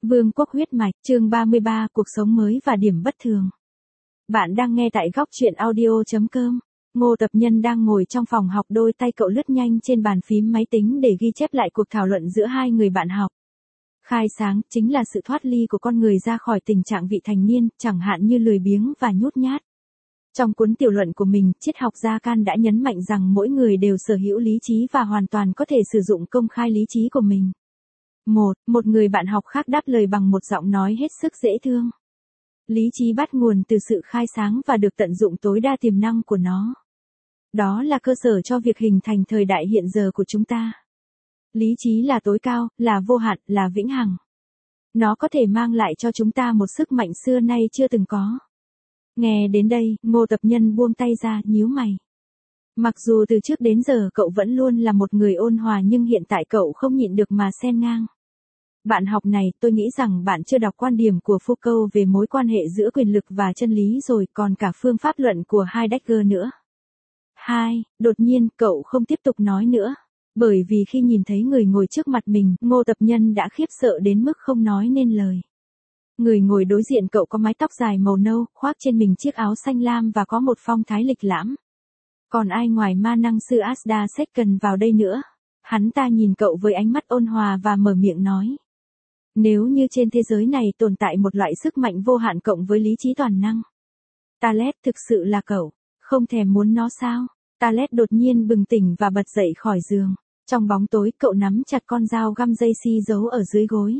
Vương quốc huyết mạch, chương 33, cuộc sống mới và điểm bất thường. Bạn đang nghe tại góc truyện audio.com. Ngô Tập Nhân đang ngồi trong phòng học, đôi tay cậu lướt nhanh trên bàn phím máy tính để ghi chép lại cuộc thảo luận giữa hai người bạn học. Khai sáng chính là sự thoát ly của con người ra khỏi tình trạng vị thành niên, chẳng hạn như lười biếng và nhút nhát. Trong cuốn tiểu luận của mình, triết học gia Kant đã nhấn mạnh rằng mỗi người đều sở hữu lý trí và hoàn toàn có thể sử dụng công khai lý trí của mình. Một người bạn học khác đáp lời bằng một giọng nói hết sức dễ thương. Lý trí bắt nguồn từ sự khai sáng và được tận dụng tối đa tiềm năng của nó. Đó là cơ sở cho việc hình thành thời đại hiện giờ của chúng ta. Lý trí là tối cao, là vô hạn, là vĩnh hằng. Nó có thể mang lại cho chúng ta một sức mạnh xưa nay chưa từng có. Nghe đến đây, Ngô Tập Nhân buông tay ra, nhíu mày. Mặc dù từ trước đến giờ cậu vẫn luôn là một người ôn hòa, nhưng hiện tại cậu không nhịn được mà xen ngang. Bạn học này, tôi nghĩ rằng bạn chưa đọc quan điểm của Foucault về mối quan hệ giữa quyền lực và chân lý rồi, còn cả phương pháp luận của Heidegger nữa. Đột nhiên, cậu không tiếp tục nói nữa. Bởi vì khi nhìn thấy người ngồi trước mặt mình, Ngô Tập Nhân đã khiếp sợ đến mức không nói nên lời. Người ngồi đối diện cậu có mái tóc dài màu nâu, khoác trên mình chiếc áo xanh lam và có một phong thái lịch lãm. Còn ai ngoài ma năng sư Asda Second vào đây nữa? Hắn ta nhìn cậu với ánh mắt ôn hòa và mở miệng nói. Nếu như trên thế giới này tồn tại một loại sức mạnh vô hạn cộng với lý trí toàn năng. Talet thực sự là cậu, không thèm muốn nó sao? Talet đột nhiên bừng tỉnh và bật dậy khỏi giường. Trong bóng tối, cậu nắm chặt con dao găm dây xi giấu ở dưới gối.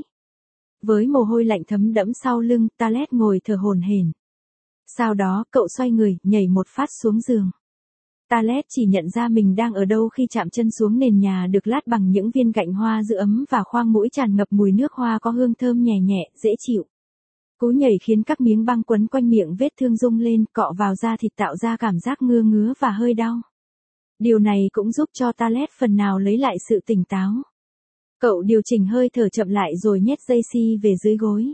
Với mồ hôi lạnh thấm đẫm sau lưng, Talet ngồi thở hổn hển. Sau đó, cậu xoay người, nhảy một phát xuống giường. Talet chỉ nhận ra mình đang ở đâu khi chạm chân xuống nền nhà được lát bằng những viên gạch hoa giữ ấm và khoang mũi tràn ngập mùi nước hoa có hương thơm nhẹ nhẹ, dễ chịu. Cú nhảy khiến các miếng băng quấn quanh miệng vết thương rung lên, cọ vào da thịt tạo ra cảm giác ngứa và hơi đau. Điều này cũng giúp cho Talet phần nào lấy lại sự tỉnh táo. Cậu điều chỉnh hơi thở chậm lại rồi nhét dây xi về dưới gối.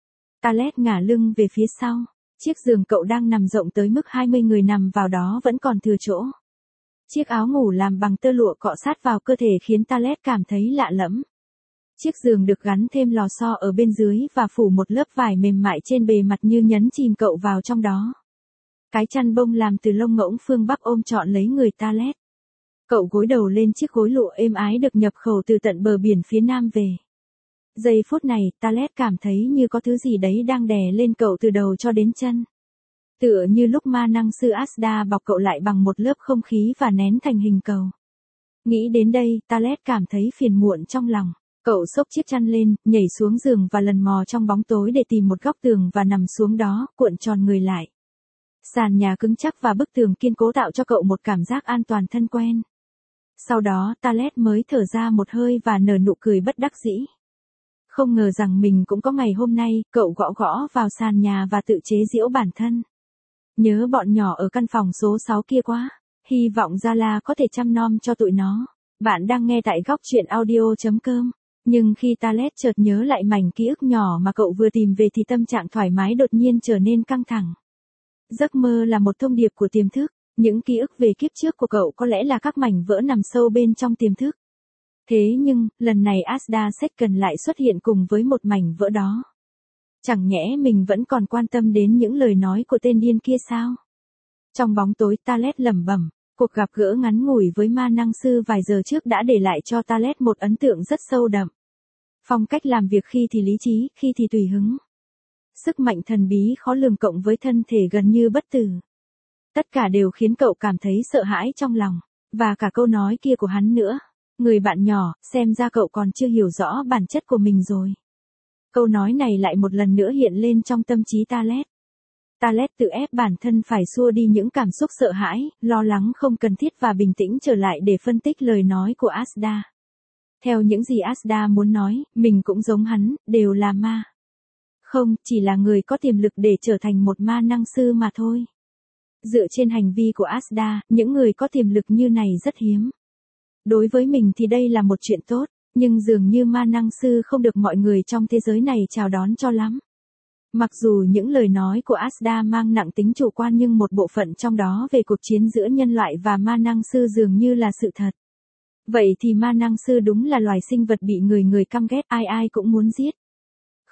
Talet ngả lưng về phía sau. Chiếc giường cậu đang nằm rộng tới mức 20 người nằm vào đó vẫn còn thừa chỗ. Chiếc áo ngủ làm bằng tơ lụa cọ sát vào cơ thể khiến Talet cảm thấy lạ lẫm. Chiếc giường được gắn thêm lò xo ở bên dưới và phủ một lớp vải mềm mại trên bề mặt như nhấn chìm cậu vào trong đó. Cái chăn bông làm từ lông ngỗng phương Bắc ôm trọn lấy người Talet. Cậu gối đầu lên chiếc gối lụa êm ái được nhập khẩu từ tận bờ biển phía nam về. Giây phút này, Talet cảm thấy như có thứ gì đấy đang đè lên cậu từ đầu cho đến chân. Tựa như lúc ma năng sư Asda bọc cậu lại bằng một lớp không khí và nén thành hình cầu. Nghĩ đến đây, Talet cảm thấy phiền muộn trong lòng. Cậu xốc chiếc chăn lên, nhảy xuống giường và lần mò trong bóng tối để tìm một góc tường và nằm xuống đó, cuộn tròn người lại. Sàn nhà cứng chắc và bức tường kiên cố tạo cho cậu một cảm giác an toàn thân quen. Sau đó, Talet mới thở ra một hơi và nở nụ cười bất đắc dĩ. Không ngờ rằng mình cũng có ngày hôm nay, cậu gõ gõ vào sàn nhà và tự chế giễu bản thân. Nhớ bọn nhỏ ở căn phòng số 6 kia quá, hy vọng Zala có thể chăm nom cho tụi nó. Bạn đang nghe tại góc truyện audio.com. Nhưng khi Talet chợt nhớ lại mảnh ký ức nhỏ mà cậu vừa tìm về thì tâm trạng thoải mái đột nhiên trở nên căng thẳng. Giấc mơ là một thông điệp của tiềm thức, những ký ức về kiếp trước của cậu có lẽ là các mảnh vỡ nằm sâu bên trong tiềm thức. Thế nhưng, lần này Asda Second lại xuất hiện cùng với một mảnh vỡ đó. Chẳng nhẽ mình vẫn còn quan tâm đến những lời nói của tên điên kia sao? Trong bóng tối Talet lẩm bẩm, cuộc gặp gỡ ngắn ngủi với ma năng sư vài giờ trước đã để lại cho Talet một ấn tượng rất sâu đậm. Phong cách làm việc khi thì lý trí, khi thì tùy hứng. Sức mạnh thần bí khó lường cộng với thân thể gần như bất tử. Tất cả đều khiến cậu cảm thấy sợ hãi trong lòng, và cả câu nói kia của hắn nữa. Người bạn nhỏ, xem ra cậu còn chưa hiểu rõ bản chất của mình rồi. Câu nói này lại một lần nữa hiện lên trong tâm trí Talet. Talet tự ép bản thân phải xua đi những cảm xúc sợ hãi, lo lắng không cần thiết và bình tĩnh trở lại để phân tích lời nói của Asda. Theo những gì Asda muốn nói, mình cũng giống hắn, đều là ma. Không, chỉ là người có tiềm lực để trở thành một ma năng sư mà thôi. Dựa trên hành vi của Asda, những người có tiềm lực như này rất hiếm. Đối với mình thì đây là một chuyện tốt, nhưng dường như ma năng sư không được mọi người trong thế giới này chào đón cho lắm. Mặc dù những lời nói của Asda mang nặng tính chủ quan nhưng một bộ phận trong đó về cuộc chiến giữa nhân loại và ma năng sư dường như là sự thật. Vậy thì ma năng sư đúng là loài sinh vật bị người căm ghét, ai ai cũng muốn giết.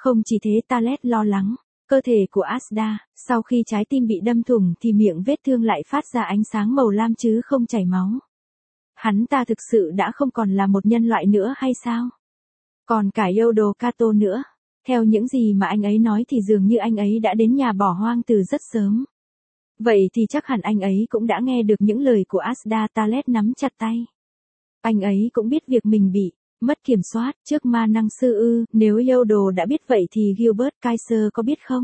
Không chỉ thế, Talet lo lắng, cơ thể của Asda, sau khi trái tim bị đâm thủng thì miệng vết thương lại phát ra ánh sáng màu lam chứ không chảy máu. Hắn ta thực sự đã không còn là một nhân loại nữa hay sao? Còn cả Yodo Kato nữa. Theo những gì mà anh ấy nói thì dường như anh ấy đã đến nhà bỏ hoang từ rất sớm. Vậy thì chắc hẳn anh ấy cũng đã nghe được những lời của Asda. Talet nắm chặt tay. Anh ấy cũng biết việc mình bị mất kiểm soát trước ma năng sư ư. Nếu Yodo đã biết vậy thì Gilbert Kaiser có biết không?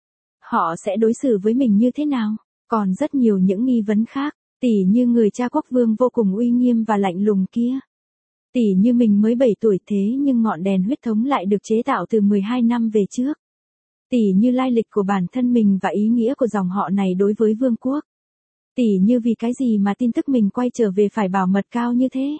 Họ sẽ đối xử với mình như thế nào? Còn rất nhiều những nghi vấn khác, tỉ như người cha quốc vương vô cùng uy nghiêm và lạnh lùng kia. Tỉ như mình mới 7 tuổi thế nhưng ngọn đèn huyết thống lại được chế tạo từ 12 năm về trước. Tỉ như lai lịch của bản thân mình và ý nghĩa của dòng họ này đối với vương quốc. Tỉ như vì cái gì mà tin tức mình quay trở về phải bảo mật cao như thế.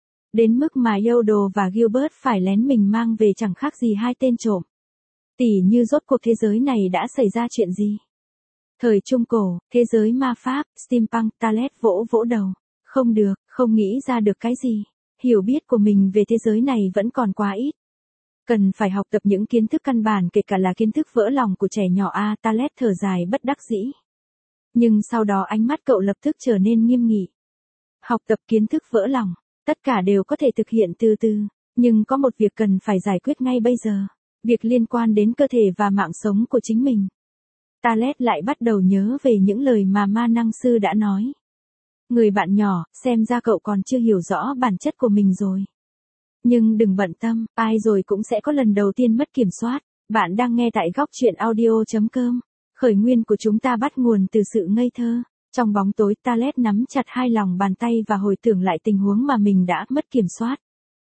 Đến mức mà Yodo và Gilbert phải lén mình mang về chẳng khác gì hai tên trộm. Tỉ như rốt cuộc thế giới này đã xảy ra chuyện gì. Thời Trung Cổ, thế giới ma pháp, steampunk. Talet vỗ vỗ đầu. Không được, không nghĩ ra được cái gì. Hiểu biết của mình về thế giới này vẫn còn quá ít. Cần phải học tập những kiến thức căn bản, kể cả là kiến thức vỡ lòng của trẻ nhỏ. Talet thở dài bất đắc dĩ. Nhưng sau đó ánh mắt cậu lập tức trở nên nghiêm nghị. Học tập kiến thức vỡ lòng, tất cả đều có thể thực hiện từ từ. Nhưng có một việc cần phải giải quyết ngay bây giờ. Việc liên quan đến cơ thể và mạng sống của chính mình. Talet lại bắt đầu nhớ về những lời mà ma năng sư đã nói. Người bạn nhỏ, xem ra cậu còn chưa hiểu rõ bản chất của mình rồi. Nhưng đừng bận tâm, ai rồi cũng sẽ có lần đầu tiên mất kiểm soát. Bạn đang nghe tại góc truyện audio.com. Khởi nguyên của chúng ta bắt nguồn từ sự ngây thơ. Trong bóng tối, Talet nắm chặt hai lòng bàn tay và hồi tưởng lại tình huống mà mình đã mất kiểm soát.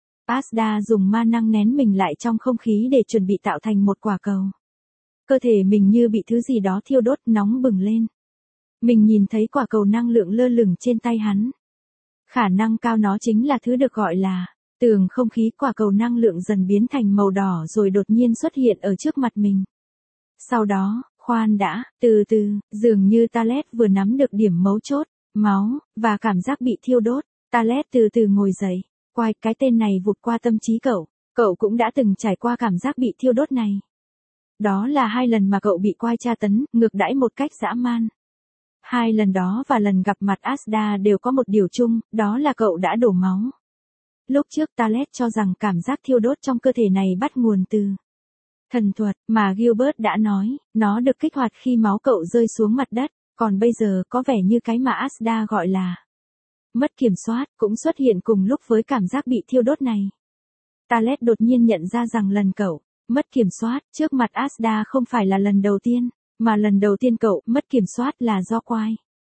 Asda dùng ma năng nén mình lại trong không khí để chuẩn bị tạo thành một quả cầu. Cơ thể mình như bị thứ gì đó thiêu đốt nóng bừng lên. Mình nhìn thấy quả cầu năng lượng lơ lửng trên tay hắn. Khả năng cao nó chính là thứ được gọi là tường không khí. Quả cầu năng lượng dần biến thành màu đỏ rồi đột nhiên xuất hiện ở trước mặt mình. Sau đó, khoan đã, từ từ, dường như Talet vừa nắm được điểm mấu chốt, máu, và cảm giác bị thiêu đốt. Talet từ từ ngồi dậy. Quay, cái tên này vụt qua tâm trí cậu. Cậu cũng đã từng trải qua cảm giác bị thiêu đốt này. Đó là 2 lần mà cậu bị Quai tra tấn, ngược đãi một cách dã man. 2 lần đó và lần gặp mặt Asda đều có một điều chung, đó là cậu đã đổ máu. Lúc trước Talet cho rằng cảm giác thiêu đốt trong cơ thể này bắt nguồn từ thần thuật, mà Gilbert đã nói, nó được kích hoạt khi máu cậu rơi xuống mặt đất, còn bây giờ có vẻ như cái mà Asda gọi là mất kiểm soát, cũng xuất hiện cùng lúc với cảm giác bị thiêu đốt này. Talet đột nhiên nhận ra rằng lần cậu mất kiểm soát trước mặt Asda không phải là lần đầu tiên, mà lần đầu tiên cậu mất kiểm soát là do Quai.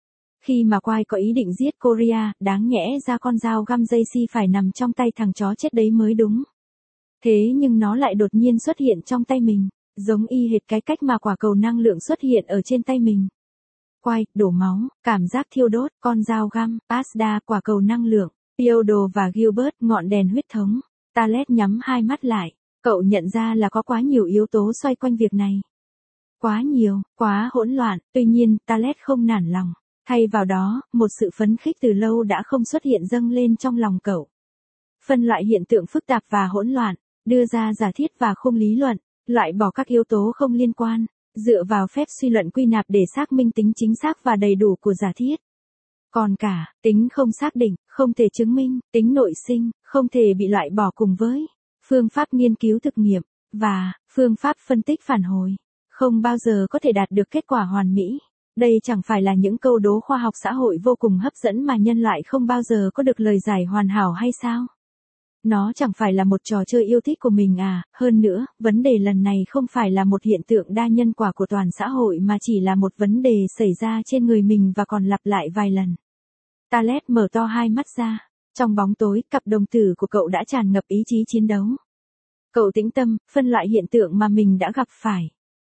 Khi mà Quai có ý định giết Korea, đáng nhẽ ra con dao găm Jaycee phải nằm trong tay thằng chó chết đấy mới đúng. Thế nhưng nó lại đột nhiên xuất hiện trong tay mình, giống y hệt cái cách mà quả cầu năng lượng xuất hiện ở trên tay mình. Quai, đổ máu, cảm giác thiêu đốt, con dao găm, Asda, quả cầu năng lượng, Yodo và Gilbert, ngọn đèn huyết thống. Talet nhắm hai mắt lại, cậu nhận ra là có quá nhiều yếu tố xoay quanh việc này. Quá nhiều, quá hỗn loạn, tuy nhiên, Talet không nản lòng. Thay vào đó, một sự phấn khích từ lâu đã không xuất hiện dâng lên trong lòng cậu. Phân loại hiện tượng phức tạp và hỗn loạn, đưa ra giả thiết và khung lý luận, loại bỏ các yếu tố không liên quan, dựa vào phép suy luận quy nạp để xác minh tính chính xác và đầy đủ của giả thiết. Còn cả, tính không xác định, không thể chứng minh, tính nội sinh, không thể bị loại bỏ cùng với phương pháp nghiên cứu thực nghiệm, và phương pháp phân tích phản hồi, không bao giờ có thể đạt được kết quả hoàn mỹ. Đây chẳng phải là những câu đố khoa học xã hội vô cùng hấp dẫn mà nhân loại không bao giờ có được lời giải hoàn hảo hay sao? Nó chẳng phải là một trò chơi yêu thích của mình à? Hơn nữa, vấn đề lần này không phải là một hiện tượng đa nhân quả của toàn xã hội mà chỉ là một vấn đề xảy ra trên người mình và còn lặp lại vài lần. Talet mở to hai mắt ra. Trong bóng tối, cặp đồng tử của cậu đã tràn ngập ý chí chiến đấu. Cậu tĩnh tâm, phân loại hiện tượng mà mình đã gặp phải.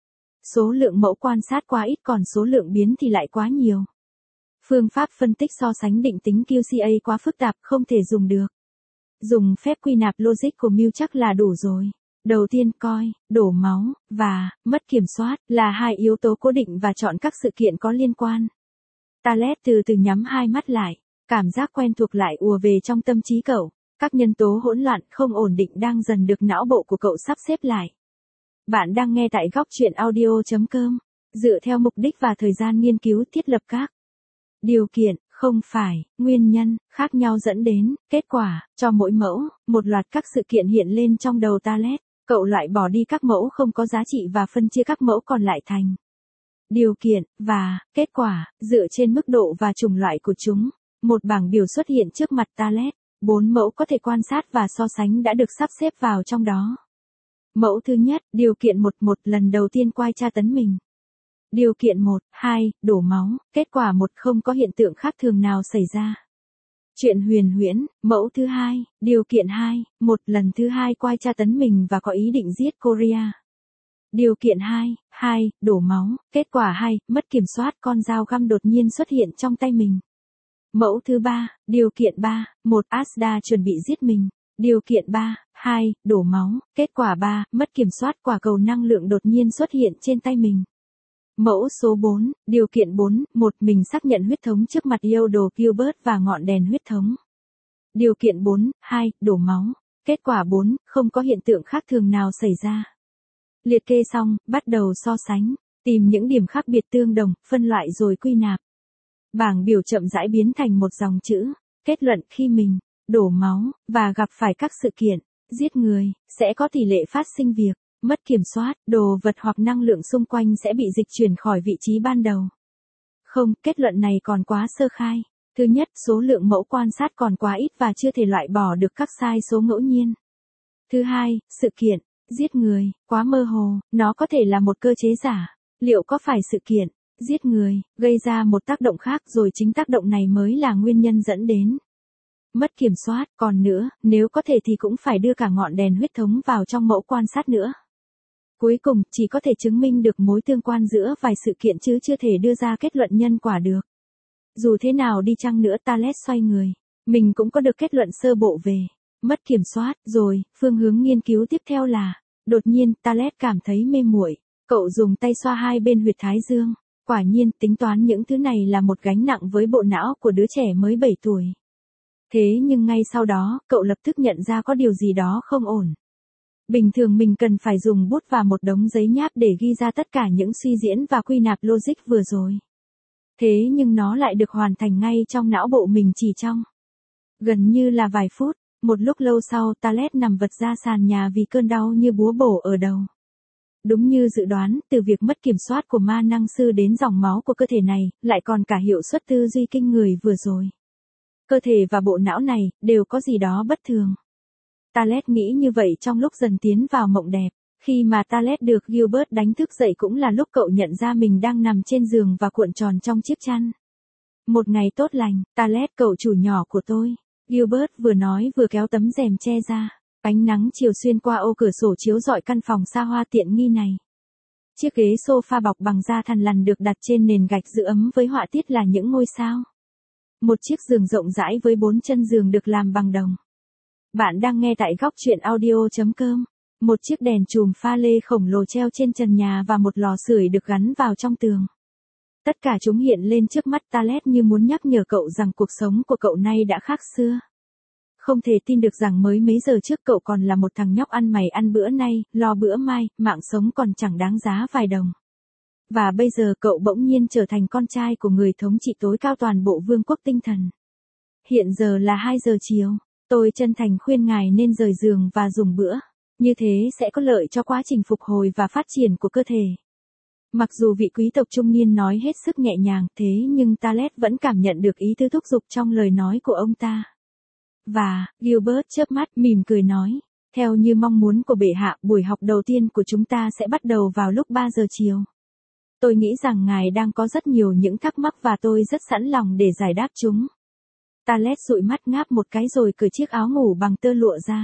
Số lượng mẫu quan sát quá ít còn số lượng biến thì lại quá nhiều. Phương pháp phân tích so sánh định tính QCA quá phức tạp không thể dùng được. Dùng phép quy nạp logic của Mill chắc là đủ rồi. Đầu tiên coi, đổ máu, và mất kiểm soát là hai yếu tố cố định và chọn các sự kiện có liên quan. Talet từ từ nhắm hai mắt lại, cảm giác quen thuộc lại ùa về trong tâm trí cậu. Các nhân tố hỗn loạn không ổn định đang dần được não bộ của cậu sắp xếp lại. Bạn đang nghe tại góc chuyện audio.com. Dựa theo mục đích và thời gian nghiên cứu thiết lập các điều kiện, không phải, nguyên nhân, khác nhau dẫn đến, kết quả, cho mỗi mẫu, một loạt các sự kiện hiện lên trong đầu Talet. Cậu loại bỏ đi các mẫu không có giá trị và phân chia các mẫu còn lại thành điều kiện, và, kết quả, dựa trên mức độ và chủng loại của chúng. Một bảng biểu xuất hiện trước mặt Talet. 4 mẫu có thể quan sát và so sánh đã được sắp xếp vào trong đó. Mẫu thứ nhất, điều kiện 1 lần đầu tiên quay tra tấn mình. Điều kiện 2, đổ máu, kết quả 1 không có hiện tượng khác thường nào xảy ra. Chuyện huyền huyễn, mẫu thứ 2, điều kiện 2, 1 lần thứ 2 quay tra tấn mình và có ý định giết Korea. Điều kiện 2, đổ máu, kết quả 2, mất kiểm soát con dao găm đột nhiên xuất hiện trong tay mình. Mẫu thứ 3, điều kiện 3, 1 Asda chuẩn bị giết mình. Điều kiện 2, đổ máu, kết quả 3, mất kiểm soát quả cầu năng lượng đột nhiên xuất hiện trên tay mình. Mẫu số 4, điều kiện 4, 1 mình xác nhận huyết thống trước mặt Yodo Gilbert và ngọn đèn huyết thống. Điều kiện 2, đổ máu, kết quả 4, không có hiện tượng khác thường nào xảy ra. Liệt kê xong, bắt đầu so sánh, tìm những điểm khác biệt tương đồng, phân loại rồi quy nạp. Bảng biểu chậm rãi biến thành một dòng chữ, kết luận khi mình đổ máu và gặp phải các sự kiện giết người, sẽ có tỷ lệ phát sinh việc mất kiểm soát, đồ vật hoặc năng lượng xung quanh sẽ bị dịch chuyển khỏi vị trí ban đầu. Không, kết luận này còn quá sơ khai. Thứ nhất, số lượng mẫu quan sát còn quá ít và chưa thể loại bỏ được các sai số ngẫu nhiên. Thứ hai, sự kiện giết người quá mơ hồ, nó có thể là một cơ chế giả. Liệu có phải sự kiện giết người gây ra một tác động khác rồi chính tác động này mới là nguyên nhân dẫn đến mất kiểm soát, còn nữa, nếu có thể thì cũng phải đưa cả ngọn đèn huyết thống vào trong mẫu quan sát nữa. Cuối cùng, chỉ có thể chứng minh được mối tương quan giữa vài sự kiện chứ chưa thể đưa ra kết luận nhân quả được. Dù thế nào đi chăng nữa Talet xoay người, mình cũng có được kết luận sơ bộ về mất kiểm soát, rồi, phương hướng nghiên cứu tiếp theo là, đột nhiên Talet cảm thấy mê muội, cậu dùng tay xoa hai bên huyệt thái dương. Quả nhiên, tính toán những thứ này là một gánh nặng với bộ não của đứa trẻ mới 7 tuổi. Thế nhưng ngay sau đó, cậu lập tức nhận ra có điều gì đó không ổn. Bình thường mình cần phải dùng bút và một đống giấy nháp để ghi ra tất cả những suy diễn và quy nạp logic vừa rồi. Thế nhưng nó lại được hoàn thành ngay trong não bộ mình chỉ trong gần như là vài phút. Một lúc lâu sau Talet nằm vật ra sàn nhà vì cơn đau như búa bổ ở đầu. Đúng như dự đoán, từ việc mất kiểm soát của ma năng sư đến dòng máu của cơ thể này, lại còn cả hiệu suất tư duy kinh người vừa rồi. Cơ thể và bộ não này, đều có gì đó bất thường. Talet nghĩ như vậy trong lúc dần tiến vào mộng đẹp. Khi mà Talet được Gilbert đánh thức dậy cũng là lúc cậu nhận ra mình đang nằm trên giường và cuộn tròn trong chiếc chăn. Một ngày tốt lành, Talet cậu chủ nhỏ của tôi. Gilbert vừa nói vừa kéo tấm rèm che ra. Ánh nắng chiều xuyên qua ô cửa sổ chiếu rọi căn phòng xa hoa tiện nghi này. Chiếc ghế sofa bọc bằng da thằn lằn được đặt trên nền gạch giữ ấm với họa tiết là những ngôi sao. Một chiếc giường rộng rãi với 4 chân giường được làm bằng đồng. Bạn đang nghe tại góc chuyện audio.com. Một chiếc đèn chùm pha lê khổng lồ treo trên trần nhà và một lò sưởi được gắn vào trong tường. Tất cả chúng hiện lên trước mắt Talet như muốn nhắc nhở cậu rằng cuộc sống của cậu nay đã khác xưa. Không thể tin được rằng mới mấy giờ trước cậu còn là một thằng nhóc ăn mày ăn bữa nay, lo bữa mai, mạng sống còn chẳng đáng giá vài đồng. Và bây giờ cậu bỗng nhiên trở thành con trai của người thống trị tối cao toàn bộ vương quốc tinh thần. Hiện giờ là 2 giờ chiều, tôi chân thành khuyên ngài nên rời giường và dùng bữa. Như thế sẽ có lợi cho quá trình phục hồi và phát triển của cơ thể. Mặc dù vị quý tộc trung niên nói hết sức nhẹ nhàng thế nhưng Talet vẫn cảm nhận được ý tứ thúc giục trong lời nói của ông ta. Và, Gilbert chớp mắt mỉm cười nói, theo như mong muốn của bệ hạ, buổi học đầu tiên của chúng ta sẽ bắt đầu vào lúc 3 giờ chiều. Tôi nghĩ rằng ngài đang có rất nhiều những thắc mắc và tôi rất sẵn lòng để giải đáp chúng. Talet dụi mắt ngáp một cái rồi cởi chiếc áo ngủ bằng tơ lụa ra.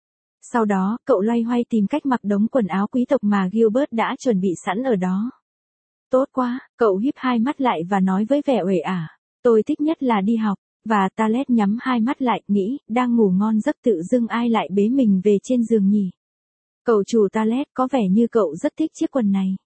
Sau đó, cậu loay hoay tìm cách mặc đống quần áo quý tộc mà Gilbert đã chuẩn bị sẵn ở đó. Tốt quá, cậu híp hai mắt lại và nói với vẻ uể ả, tôi thích nhất là đi học. Và Talet nhắm hai mắt lại, nghĩ, đang ngủ ngon giấc tự dưng ai lại bế mình về trên giường nhỉ? Cậu chủ Talet có vẻ như cậu rất thích chiếc quần này.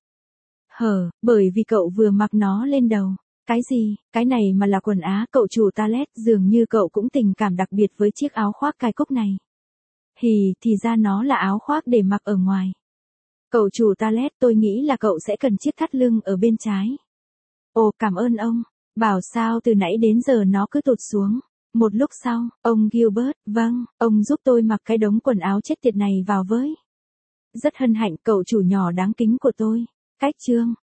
Bởi vì cậu vừa mặc nó lên đầu. Cái gì, cái này mà là quần á, cậu chủ Talet, dường như cậu cũng tình cảm đặc biệt với chiếc áo khoác cài cúc này. Thì ra nó là áo khoác để mặc ở ngoài. Cậu chủ toilet, tôi nghĩ là cậu sẽ cần chiếc thắt lưng ở bên trái. Ồ, cảm ơn ông. Bảo sao từ nãy đến giờ nó cứ tụt xuống. Một lúc sau, ông Gilbert, vâng, ông giúp tôi mặc cái đống quần áo chết tiệt này vào với. Rất hân hạnh cậu chủ nhỏ đáng kính của tôi. Cách chương